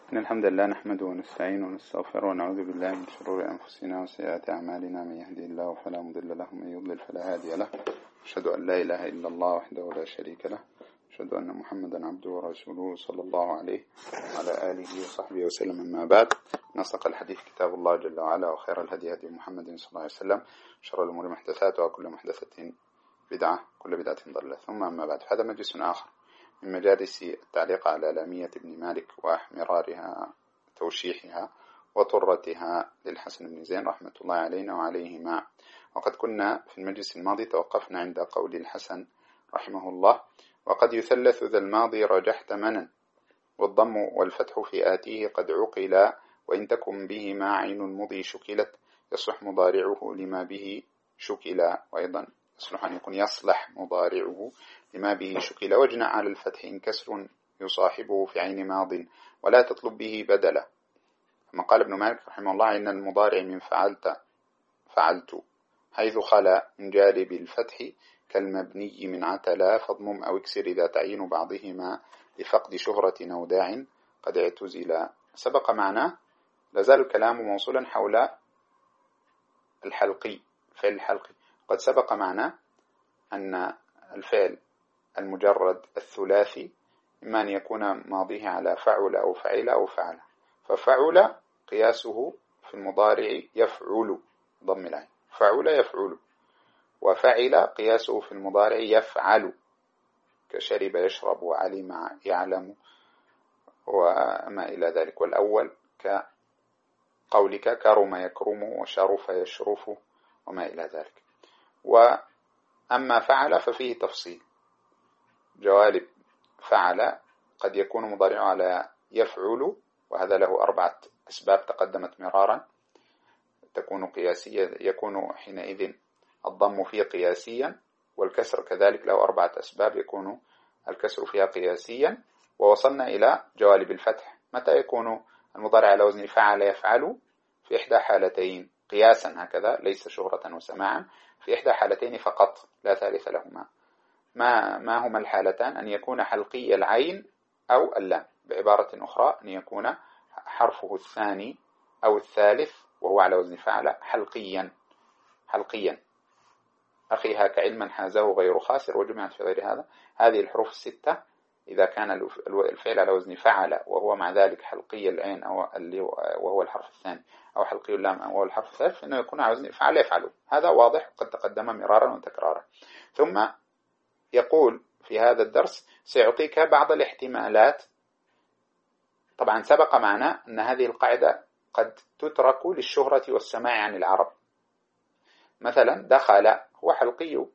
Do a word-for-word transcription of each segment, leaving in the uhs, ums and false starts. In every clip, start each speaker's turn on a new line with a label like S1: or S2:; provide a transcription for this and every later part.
S1: إن الحمد لله نحمده ونستعينه ونستغفره ونعوذ بالله من شرور أنفسنا وسيئات أعمالنا. من يهدي الله فلا مضل له ومن يضلل فلا هادي له. أشهد أن لا إله إلا الله وحده لا شريك له. أشهد أن محمدا عبده ورسوله صلى الله عليه وعلى آله وصحبه وسلم. أما بعد، نصدق الحديث كتاب الله جل وعلا، وخير الهدي هدي محمد صلى الله عليه وسلم، شر الأمور محدثاتها وكل محدثة بدعة كل بدعة ضلالة. ثم أما بعد، هذا مجلس آخر من مجالس التعليق على لامية ابن مالك وأحمرارها توشيحها وطرتها للحسن بن زين رحمة الله علينا وعليهما. وقد كنا في المجلس الماضي توقفنا عند قول الحسن رحمه الله: وقد يثلث ذا الماضي رجحت منا، والضم والفتح في آتيه قد عقل، وإن تكن بهما عين المضي شكلت، يصلح مضارعه لما به شكل. وأيضا يصلح أن يكون يصلح مضارعه لما به شكل، واجنع على الفتح إن كسر يصاحبه في عين ماض، ولا تطلب به بدلا. ثم قال ابن مالك رحمه الله: إن المضارع من فعلت فعلت حيث خلا من جانب الفتح كالمبني من عتلا، فاضمم أو اكسر إذا تعين بعضهما لفقد شهرة أو داع قد اعتزلا. سبق معنا، لازال الكلام موصولا حول الحلقي، فعل الحلقي. قد سبق معنا أن الفعل المجرد الثلاثي إما أن يكون ماضيه على فعل أو فعل أو فعل. ففعل قياسه في المضارع يفعل ضم العين، فعل يفعل. وفعل قياسه في المضارع يفعل، كشرب يشرب وعلم يعلم وما إلى ذلك. والأول كقولك كرم يكرم وشرف يشرف وما إلى ذلك. وأما فعل ففيه تفصيل. جوالب فعل قد يكون مضارع على يفعل، وهذا له أربعة أسباب تقدمت مرارا، تكون قياسية، يكون حينئذ الضم فيه قياسيا، والكسر كذلك له أربعة أسباب، يكون الكسر فيها قياسيا. ووصلنا إلى جوالب الفتح، متى يكون المضارع على وزن فعل يفعل؟ في إحدى حالتين قياسا هكذا، ليس شهرة وسماعا، في إحدى حالتين فقط لا ثالث لهما. ما, ما هما الحالتان؟ أن يكون حلقي العين أو اللام، بعبارة أخرى أن يكون حرفه الثاني أو الثالث وهو على وزن فعل حلقيا. حلقيا أخي هاك علما حازه غير خاسر وجمعت في غير هذا. هذه الحروف الستة إذا كان الفعل على وزن فعل وهو مع ذلك حلقي العين أو اللي وهو الحرف الثاني، أو حلقي اللام أو الحرف الثالث، فإنه يكون على وزن فعل يفعل. هذا واضح قد تقدم مرارا وتكرارا. ثم يقول في هذا الدرس: سيعطيك بعض الاحتمالات. طبعا سبق معنا أن هذه القاعدة قد تترك للشهرة والسماع عن العرب. مثلا دخل هو حلقي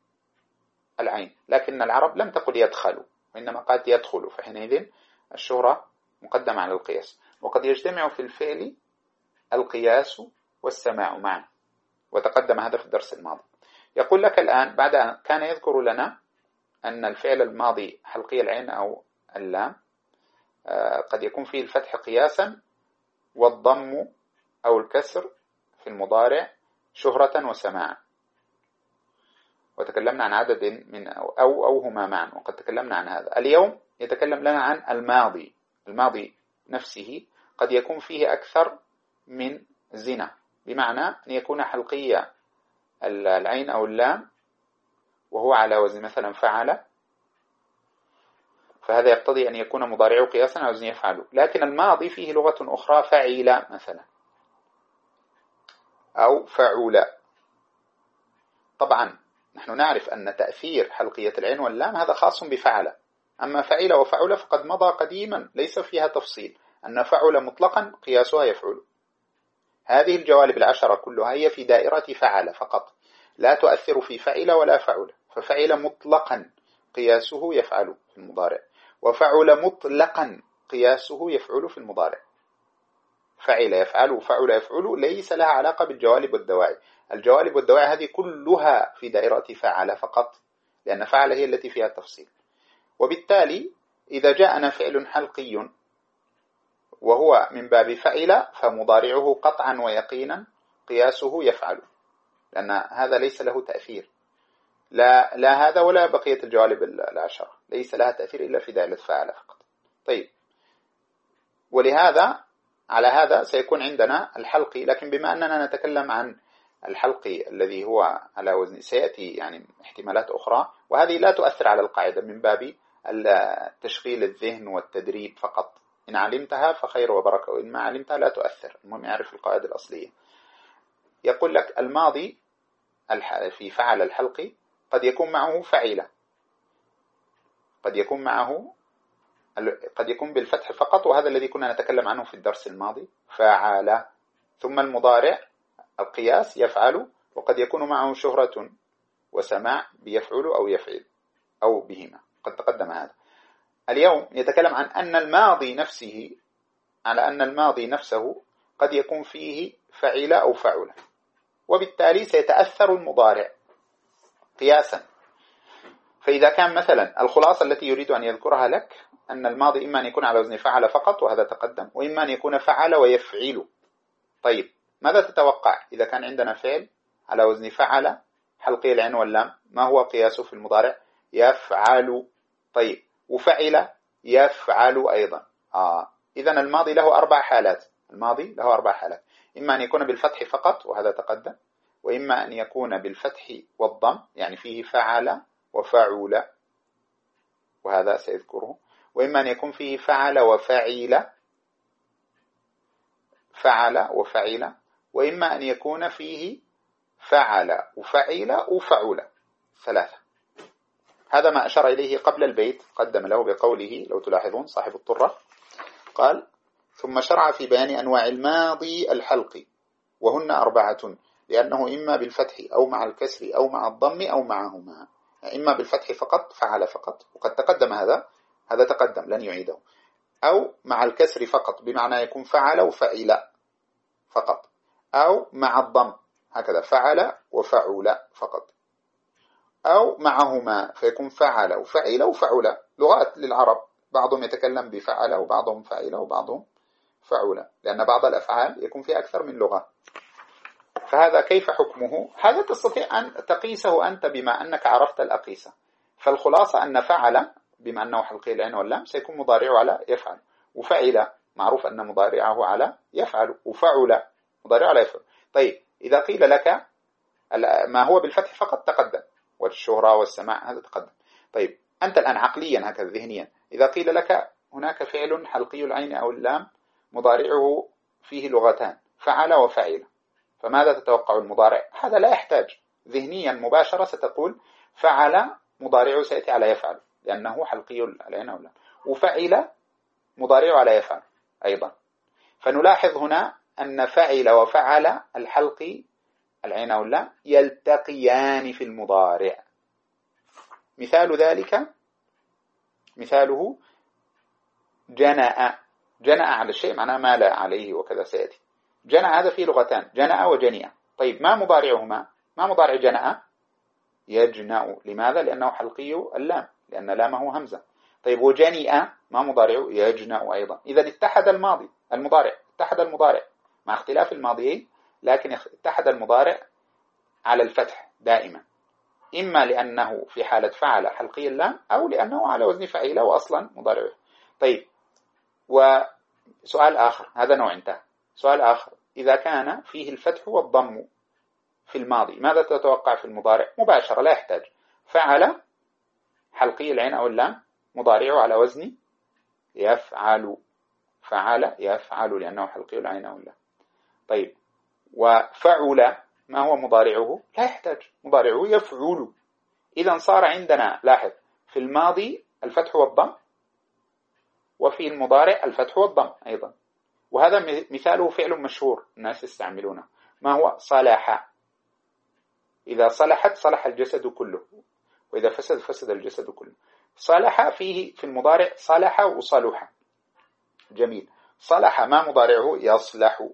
S1: العين، لكن العرب لم تقل يدخل، وإنما قالت يدخل، فحينئذ الشهرة مقدمة على القياس. وقد يجتمع في الفعل القياس والسماع معا، وتقدم هذا في الدرس الماضي. يقول لك الآن بعد أن كان يذكر لنا أن الفعل الماضي حلقي العين أو اللام قد يكون فيه الفتح قياسا، والضم أو الكسر في المضارع شهرة وسماعا. وتكلمنا عن عدد من أو أو, أو هما معا، وقد تكلمنا عن هذا. اليوم يتكلم لنا عن الماضي. الماضي نفسه قد يكون فيه أكثر من زنا، بمعنى أن يكون حلقي العين أو اللام وهو على وزن مثلا فعل، فهذا يقتضي أن يكون مضارعه قياسا على وزن يفعل. لكن الماضي فيه لغة أخرى فعيل مثلا أو فعول. طبعا نحن نعرف أن تأثير حلقية العين واللام هذا خاص بفعل. أما فعل وفعل فقد مضى قديما، ليس فيها تفصيل، أن فعل مطلقا قياسها يفعل. هذه الجوالب العشرة كلها هي في دائرة فعل فقط، لا تؤثر في فعل ولا فعل. ففعل مطلقا قياسه يفعل في المضارع، وفعل مطلقا قياسه يفعل في المضارع. فعل يفعل وفعل يفعل ليس لها علاقة بالجوالب والدواعي. الجوالب والدواعي هذه كلها في دائرة فعل فقط، لأن فعل هي التي فيها التفصيل. وبالتالي إذا جاءنا فعل حلقي وهو من باب فعل، فمضارعه قطعا ويقينا قياسه يفعل، لأن هذا ليس له تأثير. لا, لا هذا ولا بقية الجوالب العشرة ليس لها تأثير إلا في دائرة فعل فقط. طيب، ولهذا على هذا سيكون عندنا الحلقي، لكن بما أننا نتكلم عن الحلقي الذي هو على وزن سيأتي يعني احتمالات أخرى، وهذه لا تؤثر على القاعدة من باب تشغيل الذهن والتدريب فقط. إن علمتها فخير وبركة، وإن ما علمتها لا تؤثر، المهم يعرف القواعد الأصلية. يقول لك الماضي في فعل الحلقي قد يكون معه فعيلة، قد يكون معه قد يكون بالفتح فقط، وهذا الذي كنا نتكلم عنه في الدرس الماضي، فعل. ثم المضارع القياس يفعل، وقد يكون معه شهرة وسماع بيفعل أو يفعل أو بهما، قد تقدم هذا. اليوم يتكلم عن أن الماضي نفسه، على أن الماضي نفسه قد يكون فيه فعل أو فعل، وبالتالي سيتأثر المضارع قياسا. فإذا كان مثلا الخلاصة التي يريد أن يذكرها لك أن الماضي إما أن يكون على وزن فعل فقط، وهذا تقدم، وإما أن يكون فعل ويفعل. طيب ماذا تتوقع إذا كان عندنا فعل على وزن فعل حلقي العين واللام؟ ما هو قياسه في المضارع؟ يفعل. طيب وفعل يفعل أيضا. آه. إذن الماضي له أربع حالات، الماضي له أربع حالات، إما أن يكون بالفتح فقط وهذا تقدم، وإما أن يكون بالفتح والضم يعني فيه فعل وفعل وهذا سيذكره، وإما أن يكون فيه فعل وفعل فعل وفعل، وإما أن يكون فيه فعل وفعل وفعل، ثلاثة. هذا ما أشار إليه قبل البيت، قدم له بقوله لو تلاحظون صاحب الطرة قال: ثم شرع في بيان أنواع الماضي الحلقي وهن أربعة، لأنه إما بالفتح أو مع الكسر أو مع الضم أو معهما. إما بالفتح فقط فعل فقط، وقد تقدم هذا هذا تقدم لن يعيده، أو مع الكسر فقط بمعنى يكون فعل وفعل فقط، أو مع الضم هكذا فعل وفعل فقط، أو معهما فيكون فعل وفعل وفعل. لغات للعرب بعضهم يتكلم بفعل وبعضهم فعل وبعضهم فعل، لأن بعض الأفعال يكون فيها أكثر من لغة. فهذا كيف حكمه؟ هذا تستطيع أن تقيسه أنت بما أنك عرفت الأقيسة. فالخلاصة أن فعل بما أنه حلقي العين واللام سيكون مضارعه على يفعل، وفعل معروف أن مضارعه على يفعل، وفعل مضارعه على يفعل. طيب إذا قيل لك ما هو بالفتح فقط تقدم، والشهرة والسماع هذا تقدم. طيب أنت الآن عقليا هكذا ذهنيا إذا قيل لك هناك فعل حلقي العين أو اللام مضارعه فيه لغتان فعل وفعل، فماذا تتوقع المضارع؟ هذا لا يحتاج، ذهنيا مباشرة ستقول فعل مضارعه سيأتي على يفعل لأنه حلقي العين أو اللام، وفعل مضارعه على يفعل أيضا. فنلاحظ هنا أن فعل وفعل الحلقي العين أو اللام يلتقيان في المضارع. مثال ذلك مثاله جنأ. جنأ على الشيء معناه مال عليه وكذا سيأتي. جنأ هذا فيه لغتان جنأ وجنية. طيب ما مضارعهما؟ ما مضارع جنأ؟ يجنأ. لماذا؟ لأنه حلقي اللام، لأن لامه همزة. طيب وجنئ ما مضارعه؟ يجنأ أيضا. إذا اتحد الماضي المضارع اتحد المضارع مع اختلاف الماضيين، لكن اتحد المضارع على الفتح دائما، إما لأنه في حالة فعل حلقي اللام أو لأنه على وزن فعيل وأصلا مضارعه. طيب وسؤال آخر، هذا نوع انتهى. سؤال آخر، إذا كان فيه الفتح والضم في الماضي ماذا تتوقع في المضارع؟ مباشرة لا يحتاج، فعل حلقي العين أو اللام مضارعه على وزن يفعل، فعل يفعل لأنه حلقي العين أو اللام. طيب وفعل ما هو مضارعه؟ لا يحتاج، مضارعه يفعل. إذا صار عندنا لاحظ في الماضي الفتح والضم، وفي المضارع الفتح والضم أيضا. وهذا مثاله فعل مشهور الناس يستعملونه، ما هو؟ صلح. إذا صلحت صلح الجسد كله، وإذا فسد فسد الجسد كله. صلح فيه في المضارع صلح وصلح. جميل. صلح ما مضارعه؟ يصلح.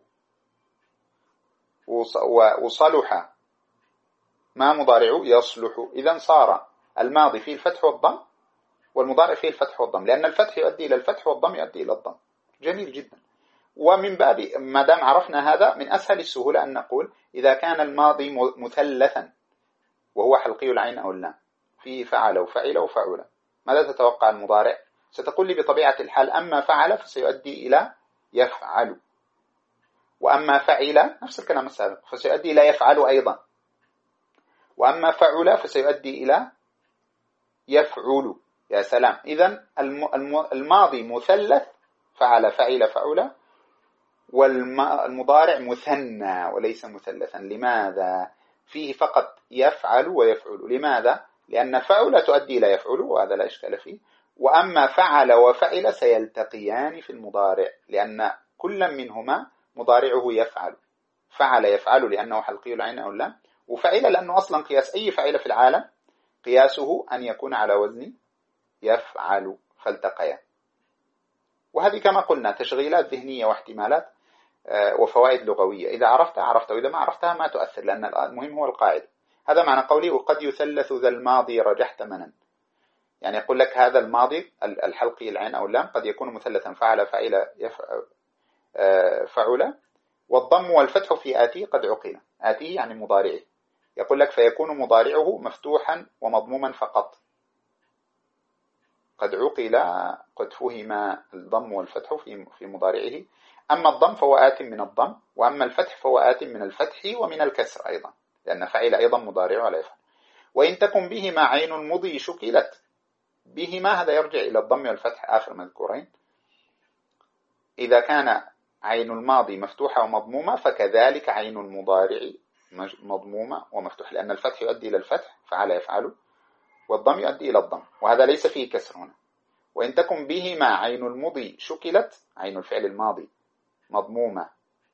S1: وصلح ما مضارعه؟ يصلح. إذن صار الماضي فيه الفتح والضم والمضارع فيه الفتح والضم، لأن الفتح يؤدي إلى الفتح والضم يؤدي إلى الضم. جميل جدا. ومن باب ما دام عرفنا هذا من أسهل السهولة أن نقول إذا كان الماضي مثلثا وهو حلقي العين أو اللام فيه فعل وفعل وفعل، ماذا تتوقع المضارع؟ ستقول لي بطبيعة الحال أما فعل فسيؤدي إلى يفعل. وأما فعل نفس الكلام السابق فسيؤدي إلى يفعل أيضا. وأما فعل فسيؤدي إلى يفعل. يا سلام. إذن الماضي مثلث فعل فعل فعل، والمضارع مثنى وليس مثلثا. لماذا؟ فيه فقط يفعل ويفعل. لماذا؟ لأن فعل تؤدي إلى يفعل وهذا لا إشكال فيه. وأما فعل وفعل سيلتقيان في المضارع، لأن كل منهما مضارعه يفعل. فعل يفعل لأنه حلقي العين أو اللام، وفعل لأنه أصلا قياس أي فعل في العالم قياسه أن يكون على وزن يفعل، فالتقيان. وهذه كما قلنا تشغيلات ذهنية واحتمالات وفوائد لغوية. إذا عرفتها عرفتها، وإذا ما عرفتها ما تؤثر، لأن المهم هو القاعدة. هذا معنى قولي وقد يثلث ذا الماضي رجحت منا. يعني يقول لك هذا الماضي الحلقي العين أو اللام قد يكون مثلثا فعل فعل فعل، والضم والفتح في آتي قد عقل. آتي يعني مضارعه. يقول لك فيكون مضارعه مفتوحا ومضموما فقط. قد عقل قد فهم الضم والفتح في في مضارعه. أما الضم فهو آت من الضم، وأما الفتح فهو آت من الفتح ومن الكسر أيضا، لأن فعل أيضا مضارع ولا يفعل. وإن تكن بهما عين المضي شكلت. بهما هذا يرجع إلى الضم والفتح آخر مذكورين. إذا كان عين الماضي مفتوحة ومضمومة فكذلك عين المضارع مضمومة ومفتوحة، لأن الفتح يؤدي إلى الفتح فعل يفعل، والضم يؤدي إلى الضم، وهذا ليس فيه كسر هنا. وإن تكن بهما عين المضي شكلت، عين الفعل الماضي مضمومة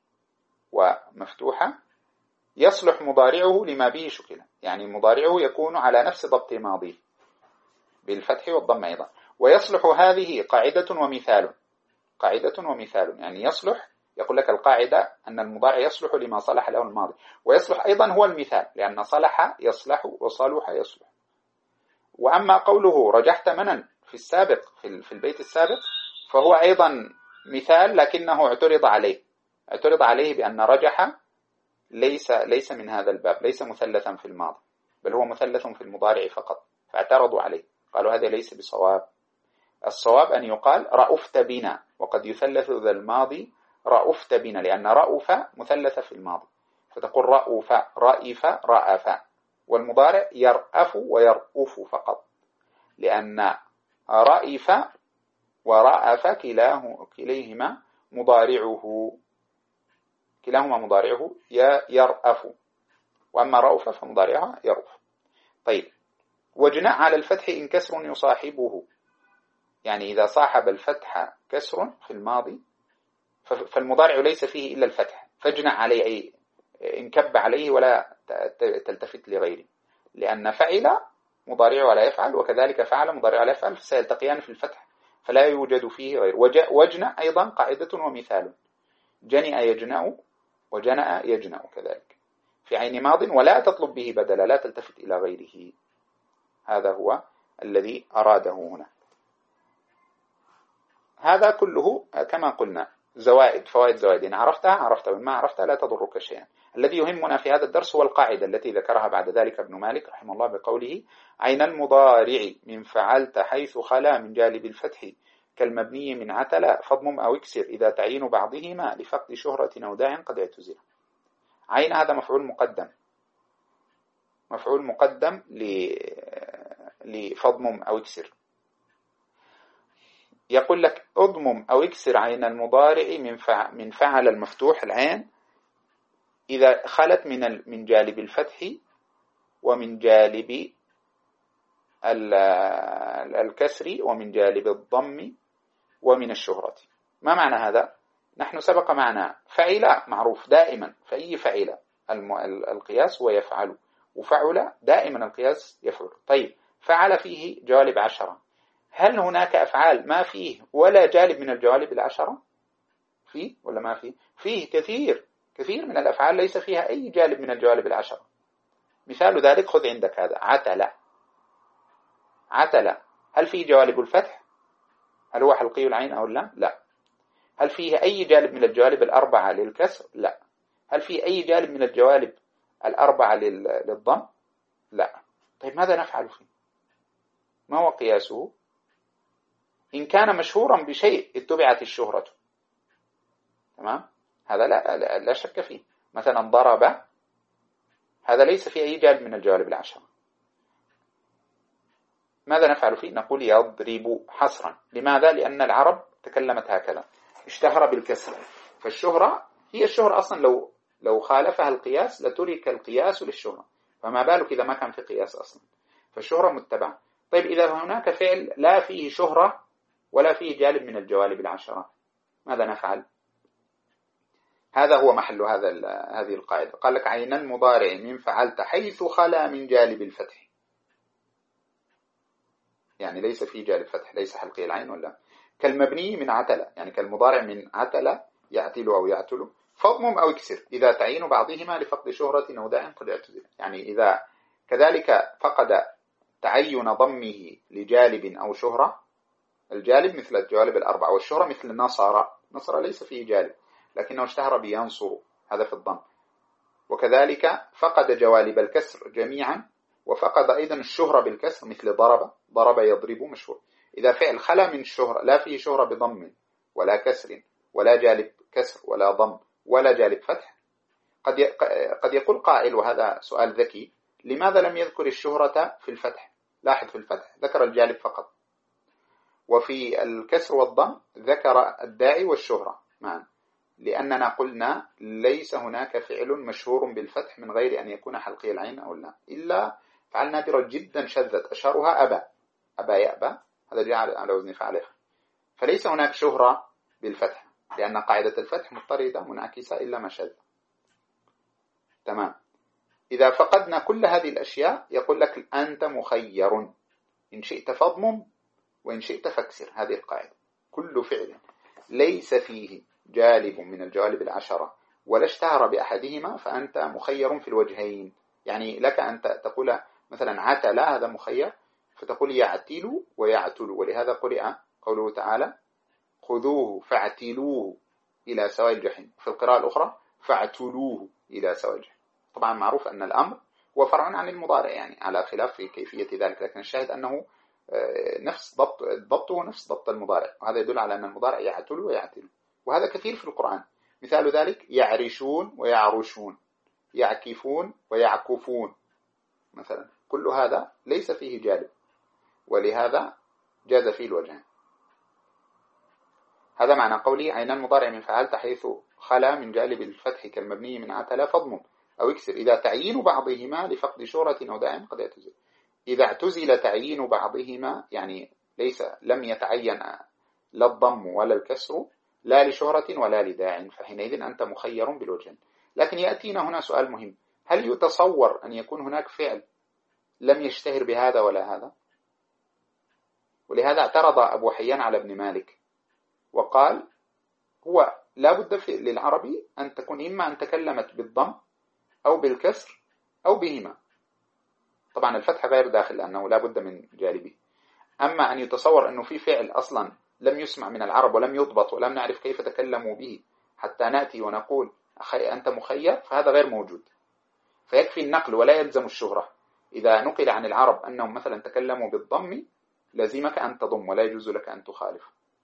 S1: ومفتوحة، يصلح مضارعه لما به شكل، يعني مضارعه يكون على نفس ضبط ماضيه بالفتح والضم أيضا. ويصلح هذه قاعدة ومثال. قاعدة ومثال يعني يصلح، يقول لك القاعدة أن المضارع يصلح لما صلح له الماضي، ويصلح أيضا هو المثال، لأن صلح يصلح وصلح يصلح. وأما قوله رجحت منا في السابق في البيت السابق فهو أيضا مثال، لكنه اعترض عليه اعترض عليه بأن رجح ليس ليس من هذا الباب، ليس مثلثا في الماضي، بل هو مثلث في المضارع فقط، فاعترضوا عليه قالوا هذا ليس بصواب. الصواب أن يقال رأفت بنا، وقد يثلث ذا الماضي رأفت بنا، لأن رأف مثلث في الماضي، فتقول رأف رأف رأف. والمضارع يرأف ويرأف فقط، لأن رأف ورأف كلاه كليهما مضارعه كلاهما مضارعه يرأف، وأما رأف فمضارعها يرأف. طيب. وجناء على الفتح إن كسر يصاحبه، يعني إذا صاحب الفتح كسر في الماضي فالمضارع ليس فيه إلا الفتح، فاجنع عليه أي انكب عليه ولا تلتفت لغيره، لأن فعل مضارع ولا يفعل، وكذلك فعل مضارع ولا يفعل، فسيلتقيان في الفتح فلا يوجد فيه غير. وجنأ أيضا قاعدة ومثال. جنأ يجنأ وجنأ يجنأ كذلك في عين ماض، ولا تطلب به بدلا، لا تلتفت إلى غيره. هذا هو الذي أراده هنا. هذا كله كما قلنا زوائد فوائد زوائد، إن عرفتها عرفتها، وإن ما عرفتها لا تضرك شيئا. الذي يهمنا في هذا الدرس هو القاعدة التي ذكرها بعد ذلك ابن مالك رحمه الله بقوله عين المضارع من فعلت حيث خلا من جالب الفتح كالمبني من عتل فضمم أو اكسر إذا تعين بعضهما لفقد شهرة أو داع قد اعتزل. عين هذا مفعول مقدم، مفعول مقدم لفضمم أو اكسر. يقول لك اضمم أو اكسر عين المضارع من فعل المفتوح العين إذا خلت من من جالب الفتح ومن جالب الكسر ومن جالب الضم ومن الشهرة. ما معنى هذا؟ نحن سبق معنا فعل معروف دائما، فأي فعل القياس ويفعل، وفعل دائما القياس يفعل. طيب فعل فيه جوالب عشرة، هل هناك أفعال ما فيه ولا جالب من الجوالب العشرة؟ فيه ولا ما فيه؟ فيه كثير كثير من الأفعال ليس فيها أي جالب من الجوالب العشرة. مثال ذلك خذ عندك هذا عتل. عتل هل فيه جوالب الفتح؟ هل هو حلقي العين أو لا؟ لا. هل فيه أي جالب من الجوالب الأربعة للكسر؟ لا. هل فيه أي جالب من الجوالب الأربعة للضم؟ لا. طيب ماذا نفعل فيه؟ ما هو قياسه؟ إن كان مشهورا بشيء اتبعت الشهرة، تمام؟ هذا لا, لا, لا شك فيه. مثلا ضرب، هذا ليس فيه أي جانب من الجوانب العشرة. ماذا نفعل فيه؟ نقول يضرب حصرا. لماذا؟ لأن العرب تكلمت هكذا، اشتهر بالكسر، فالشهرة هي الشهرة أصلا، لو لو خالفها القياس لترك القياس للشهرة، فما بالك إذا ما كان في قياس أصلا، فالشهرة متبعة. طيب إذا هناك فعل لا فيه شهرة ولا فيه جانب من الجوانب العشرة، ماذا نفعل؟ هذا هو محل هذا هذه القاعدة. قال لك عين المضارع من فعلت حيث خلا من جانب الفتح، يعني ليس فيه جانب فتح، ليس حلقي العين ولا. كالمبني من عتل، يعني كالمضارع من عتل يعتل أو يعتل، فاضمم أو اكسر إذا تعين بعضهما لفقد شهرة أو داع قد اعتزل. يعني إذا كذلك فقد تعين ضمه لجالب أو شهرة، الجالب مثل الجوالب الأربعة، والشهرة مثل النصر، نصر ليس فيه جالب لكنه اشتهر بينصر، هذا في الضم. وكذلك فقد جوالب الكسر جميعا، وفقد أيضا الشهرة بالكسر مثل ضرب، ضرب يضرب مشهور. إذا فعل خلا من الشهرة، لا فيه شهرة بضم ولا كسر ولا جالب كسر ولا ضم ولا جالب فتح، قد قد يقول قائل، وهذا سؤال ذكي، لماذا لم يذكر الشهرة في الفتح؟ لاحظ في الفتح ذكر الجالب فقط، وفي الكسر والضم ذكر الداعي والشهرة معا، لأننا قلنا ليس هناك فعل مشهور بالفتح من غير أن يكون حلقي العين أو لا، إلا فعل نادرة جدا شذت، أشهرها أبا، أبا يأبى، هذا جاء على وزن فعله. فليس هناك شهرة بالفتح، لأن قاعدة الفتح مضطردة منعكسة إلا ما شذ. تمام. إذا فقدنا كل هذه الأشياء يقول لك أنت مخير، إن شئت فاضمم وإن شئت فاكسر. هذه القاعدة، كل فعل ليس فيه جالب من الجوالب العشرة ولا اشتهر بأحدهما فأنت مخير في الوجهين. يعني لك أن تقول مثلا عتل، هذا مخير، فتقول يعتل ويعتل، ولهذا قرئ قوله تعالى خذوه فاعتلوه إلى سواء الجحيم، في القراءة الأخرى فاعتلوه إلى سواء الجحيم. طبعا معروف أن الأمر هو فرع عن المضارع، يعني على خلاف في كيفية ذلك، لكن الشاهد أنه نفس ضبط ضبطه نفس ضبط المضارع، وهذا يدل على أن المضارع يعتل ويعتل، وهذا كثير في القرآن. مثال ذلك يعرشون ويعرشون، يعكفون ويعكفون مثلا، كل هذا ليس فيه جالب، ولهذا جاز فيه الوجهان. هذا معنى قولي عين المضارع من فعلت حيث خلا من جالب الفتح كالمبني من عتل فاضمم أو اكسر إذا تعيين بعضهما لفقد شهرة أو داع قد يعتزل. إذا اعتزل تعيين بعضهما، يعني ليس لم يتعين لا الضم ولا الكسر لا لشهرة ولا لداع، فحينئذ أنت مخير بالوجهين. لكن يأتينا هنا سؤال مهم، هل يتصور أن يكون هناك فعل لم يشتهر بهذا ولا هذا؟ ولهذا اعترض أبو حيان على ابن مالك وقال هو لا بد للعربي أن تكون إما أن تكلمت بالضم أو بالكسر أو بهما، طبعا الفتح غير داخل لأنه لا بد من جانبه. أما أن يتصور أنه في فعل أصلا لم يسمع من العرب ولم يضبط ولم نعرف كيف تكلموا به حتى نأتي ونقول أنت مخير، فهذا غير موجود. فيكفي النقل ولا يلزم الشهرة. إذا نقل عن العرب أنهم مثلا تكلموا بالضم لازمك أن تضم ولا يجوز لك أن تخالف،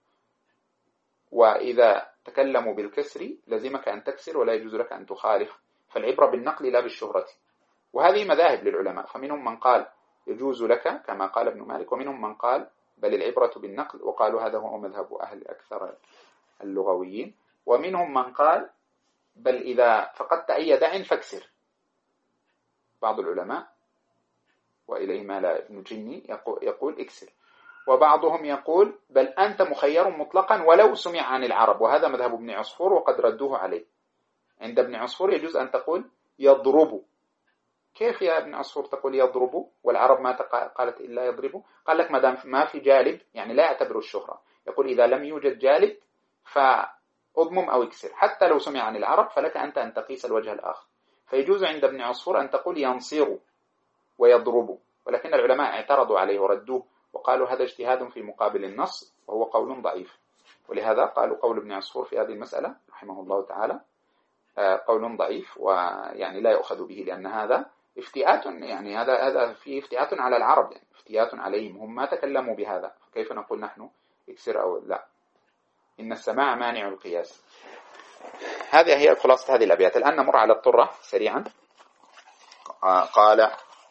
S1: وإذا تكلموا بالكسر لازمك أن تكسر ولا يجوز لك أن تخالف. فالعبرة بالنقل لا بالشهرة. وهذه مذاهب للعلماء، فمنهم من قال يجوز لك كما قال ابن مالك، ومنهم من قال بل العبرة بالنقل، وقالوا هذا هو مذهب أهل أكثر اللغويين. ومنهم من قال بل إذا فقدت أي داع فاكسر. بعض العلماء وإليه مال ابن جني يقول اكسر، وبعضهم يقول بل أنت مخير مطلقا ولو سمع عن العرب، وهذا مذهب ابن عصفور وقد ردوه عليه. عند ابن عصفور يجوز أن تقول يضرب. كيف يا ابن عصفور تقول يضرب والعرب ما قالت إلا يضرب؟ قال لك ما دام ما في جالب، يعني لا يعتبر الشهرة، يقول إذا لم يوجد جالب فأضمم أو اكسر، حتى لو سمع عن العرب فلك أنت أن تقيس الوجه الآخر. فيجوز عند ابن عصفور أن تقول ينصر ويضرب، ولكن العلماء اعترضوا عليه وردوه وقالوا هذا اجتهاد في مقابل النص وهو قول ضعيف، ولهذا قالوا قول ابن عصفور في هذه المسألة رحمه الله تعالى قول ضعيف، ويعني لا يؤخذ به، لأن هذا افتئات، يعني هذا هذا فيه افتئات على العرب، يعني افتئات عليهم، هم ما تكلموا بهذا، فكيف نقول نحن اكسر أو لا؟ إن السماع مانع القياس. هذه هي خلاصة هذه الأبيات. الآن نمر على الطرة سريعا. قال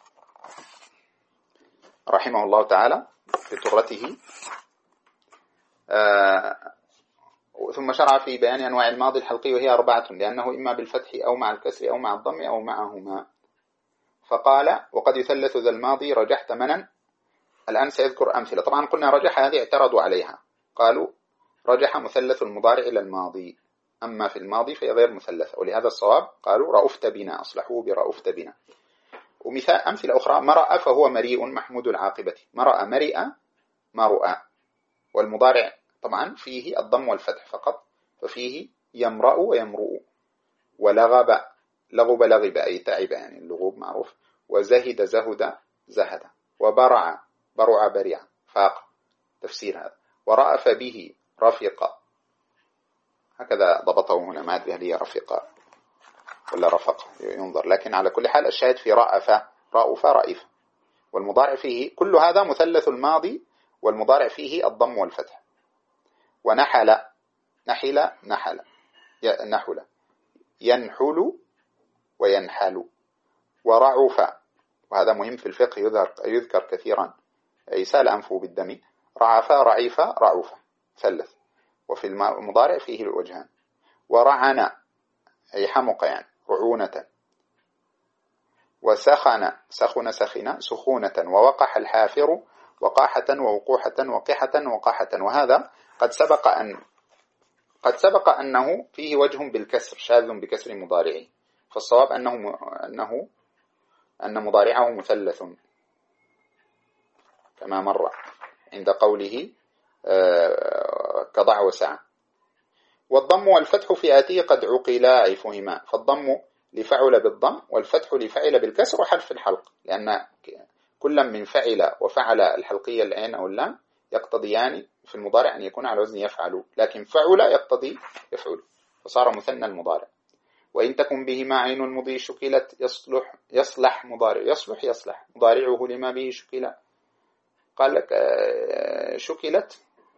S1: رحمه الله تعالى في طرته ثم شرع في بيان أنواع الماضي الحلقي وهي أربعة، لأنه إما بالفتح أو مع الكسر أو مع الضم أو معهما. فقال وقد يثلث ذا الماضي رجحت منا. الآن سيذكر أمثلة. طبعا قلنا رجح هذه اعترضوا عليها، قالوا رجح مثلث المضارع إلى الماضي، أما في الماضي فهي غير مثلثة، ولهذا الصواب قالوا رأفت بنا، أصلحوه برأفت بنا. ومثال أمثلة أخرى مرأ فهو مريء محمود العاقبة، مرأ مرئ مرؤ، والمضارع طبعا فيه الضم والفتح فقط، ففيه يمرأ ويمرؤ. ولغب لغب لغب أي تعب، يعني اللغوب معروف. وزهد زهد زهد. وبرع برع برع فاق، تفسير هذا. ورأف به رفق، هكذا ضبطه هنا، ما أدري هل هي رفق ولا رفق ينظر، لكن على كل حال الشاهد في رأف رأف رأيف. والمضارع فيه كل هذا مثلث الماضي، والمضارع فيه الضم والفتح. ونحل نحل نحل نحل ينحل وينحل. ورعف، وهذا مهم في الفقه يذكر, يذكر كثيرا، يسال أنفه بالدم. رعف رعيف رعوف ثلث، وفي المضارع فيه الوجهان. ورعن أي حمق، يعني رعونة. وسخن سخن سخن سخونة. ووقح الحافر وقاحة ووقوحة وقحة وقاحة. وهذا قد سبق أن قد سبق أنه فيه وجه بالكسر، شاذ بكسر مضارعه، فالصواب أنه أنه أن مضارعه مثلث كما مر عند قوله كضع وسعى. والضم والفتح في آتيه قد عقلا أي فهما، فالضم لفعل بالضم والفتح لفعل بالكسر وحذف الحلق، لأن كل من فعل وفعل الحلقية العين أو اللام يقتضيان في المضارع أن يكون على وزن يفعل، لكن فعل يقتضي يفعل، فصار مثنى المضارع. وإن تكن بهما عين المضي شكلت يصلح يصلح مضارع يصلح يصلح مضارعه لما به شكل. قال لك شكلت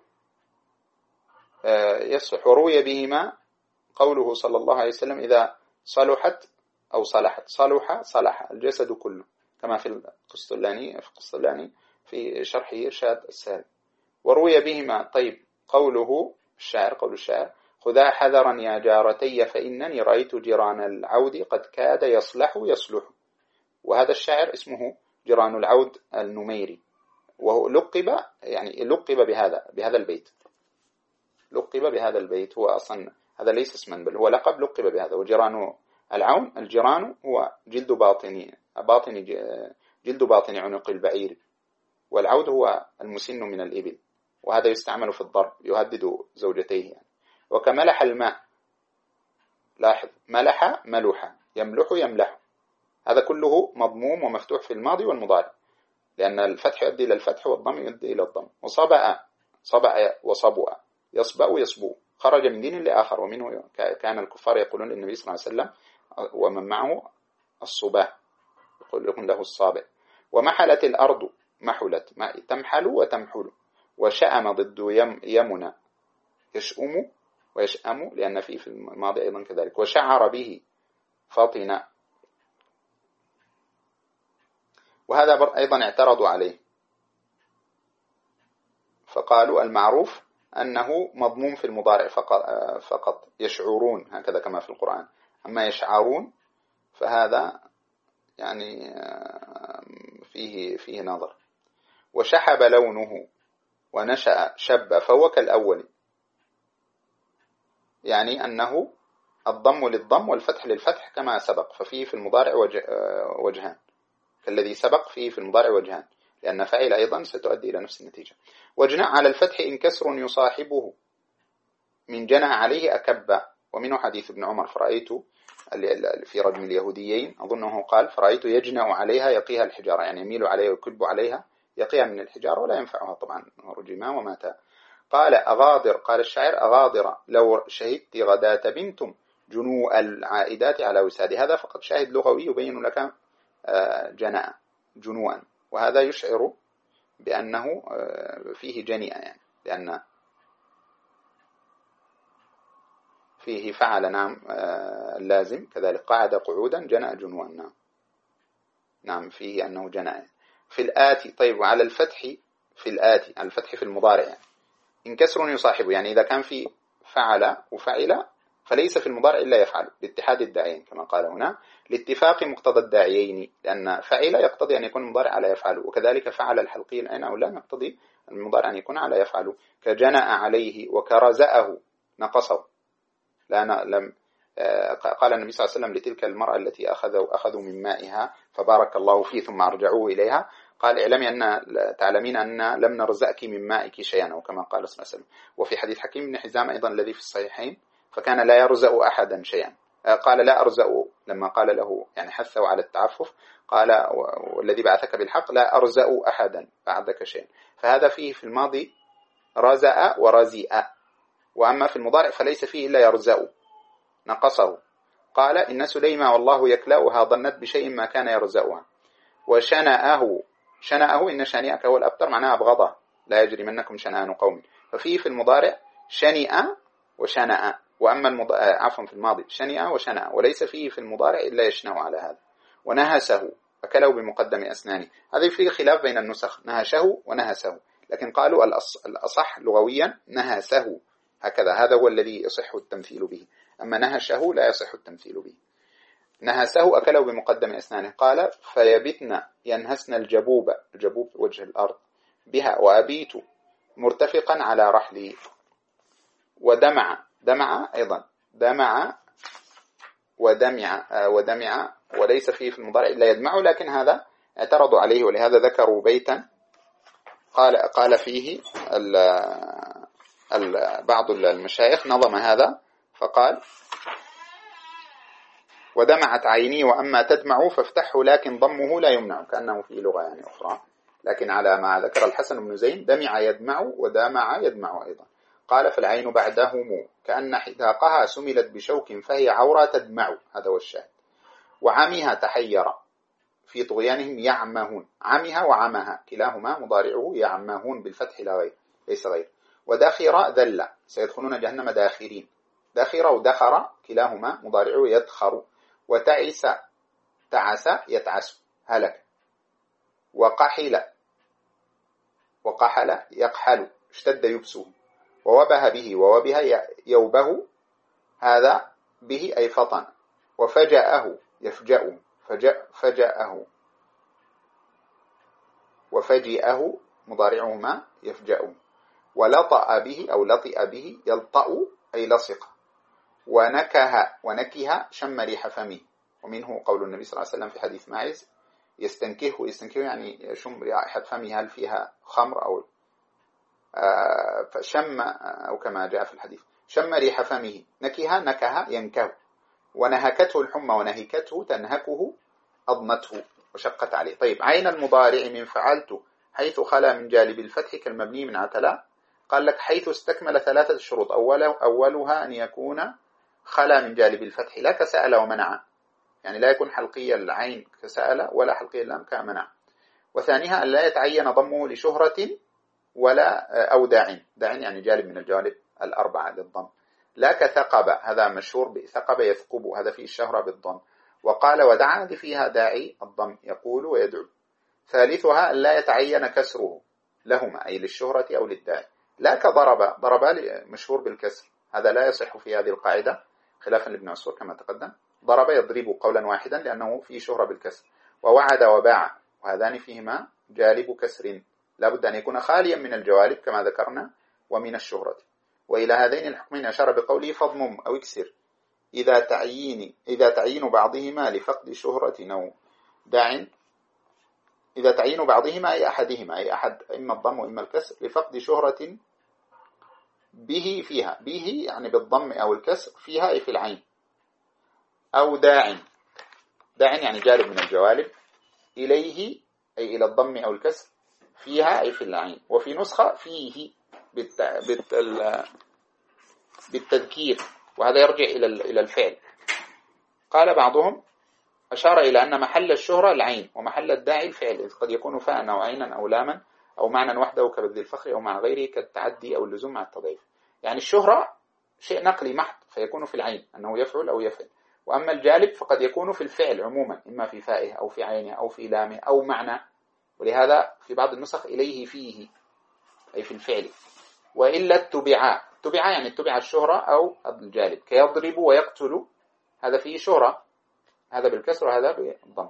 S1: يصلح. وروي بهما قوله صلى الله عليه وسلم إذا صلحت أو صلحت صلح صلح الجسد كله، كما في القسطلاني في القسطلاني في شرحه إرشاد السالك. وروي بهما طيب قوله الشاعر قول الشاعر خذا حذرا يا جارتي فإنني رأيت جيران العود قد كاد يصلح يصلح. وهذا الشاعر اسمه جيران العود النميري، وهو لقب يعني لقب بهذا بهذا البيت لقب بهذا البيت هو أصلا هذا ليس اسما بل هو لقب لقب بهذا. وجيران العون الجيران هو جلد باطني باطني جلد باطني عنق البعير، والعود هو المسن من الإبل، وهذا يستعمل في الضرب يهدد زوجتيه يعني. وكملح الماء، لاحظ ملح ملوح يملح يملح، هذا كله مضموم ومفتوح في الماضي والمضارع، لأن الفتح يؤدي إلى الفتح والضم يؤدي إلى الضم. وصبأ صبأ وصبؤ يصبأ يصبو، خرج من دين لآخر، ومنه كان الكفار يقولون للنبي صلى الله عليه وسلم ومن معه الصباه يقول له الصابئ. ومحلت الأرض محلت تمحل وتمحل. وشأم ضد يمنى يشأم ويشأم، لأن فيه في الماضي أيضا كذلك. وشعر به فاطنة، وهذا أيضا اعترضوا عليه فقالوا المعروف أنه مضموم في المضارع فقط يشعرون هكذا كما في القرآن، أما يشعرون فهذا يعني فيه فيه نظر. وشحب لونه ونشأ شب فهو كالأول، يعني أنه الضم للضم والفتح للفتح كما سبق، ففيه في المضارع وجهان كالذي سبق فيه في المضارع وجهان، لأن فعل أيضا ستؤدي إلى نفس النتيجة. وجناء على الفتح إن كسر يصاحبه من جنى عليه أكب. ومنه حديث ابن عمر فرأيت في رجم اليهوديين أظنه قال فرأيت يجنأ عليها يقيها الحجارة، يعني يميل عليها ويكب عليها يقيها من الحجارة ولا ينفعها طبعا رجما ومات. قال أغاضر قال الشاعر أغاضر لو شهدت غداة بنتم جنوء العائدات على وساد. هذا فقط شاهد لغوي يبين لك جناء جنوءا، وهذا يشعر بأنه فيه جنيئة، يعني لأن فيه فعل نعم اللازم كذلك قعد قعودا جنأ جنوا نعم نعم فيه أنه جنأ. في الآتي طيب وعلى الفتح في الآتي الفتح في المضارع يعني إن كسر يصاحبه يعني إذا كان في فعل وفعل فليس في المضارع إلا يفعل لاتحاد الداعيين كما قال هنا لاتفاق مقتضى الداعيين لأن فعل يقتضي أن يكون المضارع على يفعل وكذلك فعل الحلقي الآن أو لا يقتضي المضارع أن يكون على يفعل كجنأ عليه وكرزأه نقصه لا لم قال النبي صلى الله عليه وسلم لتلك المرأة التي أخذوا, أخذوا من مائها فبارك الله فيه ثم أرجعوه إليها قال اعلمي أن تعلمين أن لم نرزأك من مائك شيئا أو كما قال صلى الله عليه وسلم. وفي حديث حكيم بن حزام أيضا الذي في الصحيحين فكان لا يرزأ أحدا شيئا قال لا أرزأ لما قال له يعني حثه على التعفف قال والذي بعثك بالحق لا أرزأ أحدا بعدك شيئا فهذا فيه في الماضي رزأ ورزئ وأما في المضارع فليس فيه إلا يرزأ نقصه قال إن سليمة والله يكلأها ظنت بشيء ما كان يرزأها وشنأه شنأه إن شانئك هو الأبتر معناها أبغضه لا يجري منكم شنآن قوم ففيه في المضارع شنئ وشنأ وأما المض... عفوا في الماضي شنئ وشنأ وليس فيه في المضارع إلا يشنأ على هذا. ونهسه أكله بمقدم أسنانه هذا فيه خلاف بين النسخ نهشه ونهسه لكن قالوا الأص... الأصح لغويا نهسه هكذا هذا هو الذي يصح التمثيل به أما نهشه لا يصح التمثيل به. نهسه أكله بمقدم أسنانه قال فيبتن ينهسن الجبوب الجبوب وجه الأرض بها وأبيت مرتفقا على رحلي. ودمع دمع أيضا دمع ودمع ودمع وليس فيه في المضارع إلا يدمع لكن هذا اعترضوا عليه ولهذا ذكروا بيتا قال قال فيه ال ال بعض المشايخ نظم هذا فقال ودمعت عيني وأما تدمع فافتحه لكن ضمه لا يمنع كأنه في لغة يعني أخرى لكن على ما ذكر الحسن بن زين دمع يدمع ودمع يدمع أيضا. قال فالعين بعدهم كأن حذاقها سملت بشوك فهي عورة تدمع هذا هو الشاهد. وعمها تحير في طغيانهم يعمهون عمها وعمها كلاهما مضارعه يعمهون بالفتح لا غير ليس غير. وداخر ذل سيدخلون جهنم داخرين داخر ودخر كلاهما مضارعه يدخر. وتعس تعس يتعس هلك. وقحل وقحل يقحل اشتد يبسه. ووبه به ووبه يوبه هذا به أي فطن. وفجأه يفجأ فجأ فجأه وفجئه مضارعهما يفجأ. ولطأ به أو لطئ به يلطأ أي لصق. ونكه ونكه شم ريح فمه ومنه قول النبي صلى الله عليه وسلم في حديث ماعز يستنكه يستنكه يعني يشم رائحة فمه هل فيها خمر أو آه فشم أو كما جاء في الحديث شم ريح فمه. نكه نكه ينكه. ونهكته الحمى ونهكته تنهكه أضمته وشقت عليه. طيب عين المضارع من فعلت حيث خلا من جالب الفتح كالمبني من عتلا قال لك حيث استكمل ثلاثة شروط أولها أن يكون خلا من جالب الفتح لا كسأل ومنع يعني لا يكون حلقي العين كسأل ولا حلقي اللام كمنع. وثانيها أن لا يتعين ضمه لشهرة ولا أو داع داع يعني جالب من الجوالب الأربعة للضم لا كثقب هذا مشهور بثقب يثقب هذا فيه الشهرة بالضم. وقال ودعا هذه فيها داعي الضم يقول ويدعو. ثالثها أن لا يتعين كسره لهما أي للشهرة أو للداعي لا كضرب ضرب مشهور بالكسر هذا لا يصح في هذه القاعدة خلافا لابن عصور كما تقدم. ضرب يضرب قولا واحدا لأنه فيه شهرة بالكسر. ووعد وباع وهذان فيهما جالب كسر لا بد أن يكون خاليا من الجوالب كما ذكرنا ومن الشهرة. وإلى هذين الحكمين أشار بقوله فضمم أو اكسر إذا تعيين إذا تعيين بعضهما لفقد شهرة أو داع إذا تعيين بعضهما أي أحدهما أي أحد إما الضم وإما الكسر لفقد شهرة به فيها به يعني بالضم أو الكسر فيها أي في العين. أو داع داع يعني جالب من الجوالب إليه أي إلى الضم أو الكسر فيها أي في العين. وفي نسخة فيه بالت... بالت... بالتذكير وهذا يرجع إلى إلى الفعل. قال بعضهم أشار إلى أن محل الشهرة العين ومحل الداعي الفعل إذ قد يكون فاء أو عينا أو لاما أو معنى وحده كبذل الفخر أو مع غيره كالتعدي أو اللزوم مع التضعيف. يعني الشهرة شيء نقلي محض فيكون في العين أنه يفعل أو يفعل. وأما الجالب فقد يكون في الفعل عموما، إما في فائه أو في عينه أو في لامه أو معنى، ولهذا في بعض النسخ إليه فيه أي في الفعل. وإلا اتبعا، اتبعا يعني اتبع الشهرة أو الجالب، كيضرب ويقتل، هذا فيه شهرة، هذا بالكسر وهذا بالضم.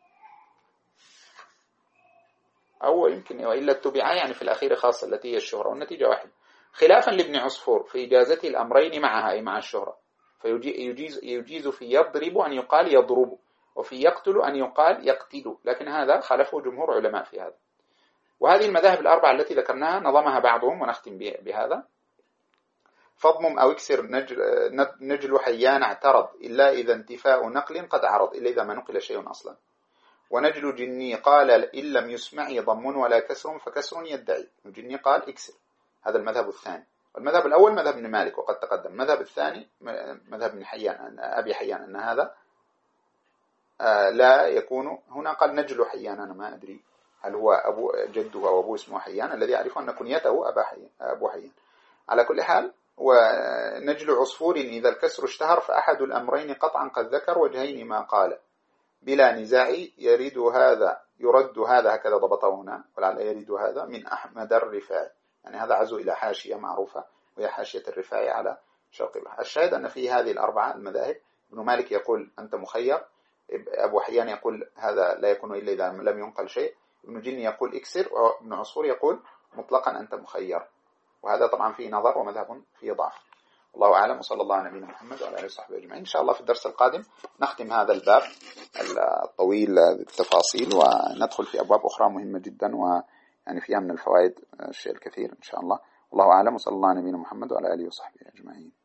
S1: أو يمكن وإلا اتبعا يعني في الأخير خاصة التي هي الشهرة، والنتيجة واحدة. خلافا لابن عصفور في إجازته الأمرين معها أي مع الشهرة، فيجيز يجيز في يضرب أن يقال يضرب، وفي يقتل أن يقال يقتل، لكن هذا خالفه جمهور علماء في هذا. وهذه المذاهب الأربعة التي ذكرناها نظمها بعضهم، ونختم بهذا: فاضمم أو اكسر نجل, نجل حيان اعترض إلا إذا انتفاء نقل قد عرض، إلا إذا ما نقل شيء أصلا. ونجل جني قال إن لم يسمع ضم ولا كسر فكسر يدعي، جني قال اكسر، هذا المذهب الثاني. والمذهب الأول مذهب ابن مالك وقد تقدم. المذهب الثاني مذهب ابن حيان أبي حيان أن هذا لا يكون. هنا قال نجل حيان، أنا ما أدري هل هو أبو جده أو أبوه اسمه حيان، الذي يعرف أن كنيته أبا حيان أبو حيان. على كل حال، ونجل عصفور إذا الكسر اشتهر فأحد الأمرين قطعا قد ذكر وجهين ما قال بلا نزاع، يريد هذا يرد هذا، هكذا ضبطه هنا، ولعل يريد هذا من أحمد الرفاعي، يعني هذا عزو إلى حاشية معروفة وهي حاشية الرفاعي على شرق البحر. الشاهد أن في هذه الأربعة المذاهب ابن مالك يقول أنت مخير، أبو حيان يقول هذا لا يكون إلا إذا لم ينقل شيء، ابن جني يقول اكسر، وابن عصفور يقول مطلقا أنت مخير. وهذا طبعا فيه نظر ومذهب فيه ضعف. الله أعلم، وصلى الله على نبينا محمد وعلى آله وصحبه أجمعين. إن شاء الله في الدرس القادم نختم هذا الباب الطويل بالتفاصيل، وندخل في أبواب أخرى مهمة جدا ويعني فيها من الفوائد الشيء الكثير إن شاء الله. الله أعلم، وصلى الله على نبينا محمد وعلى آله وصحبه أجمعين.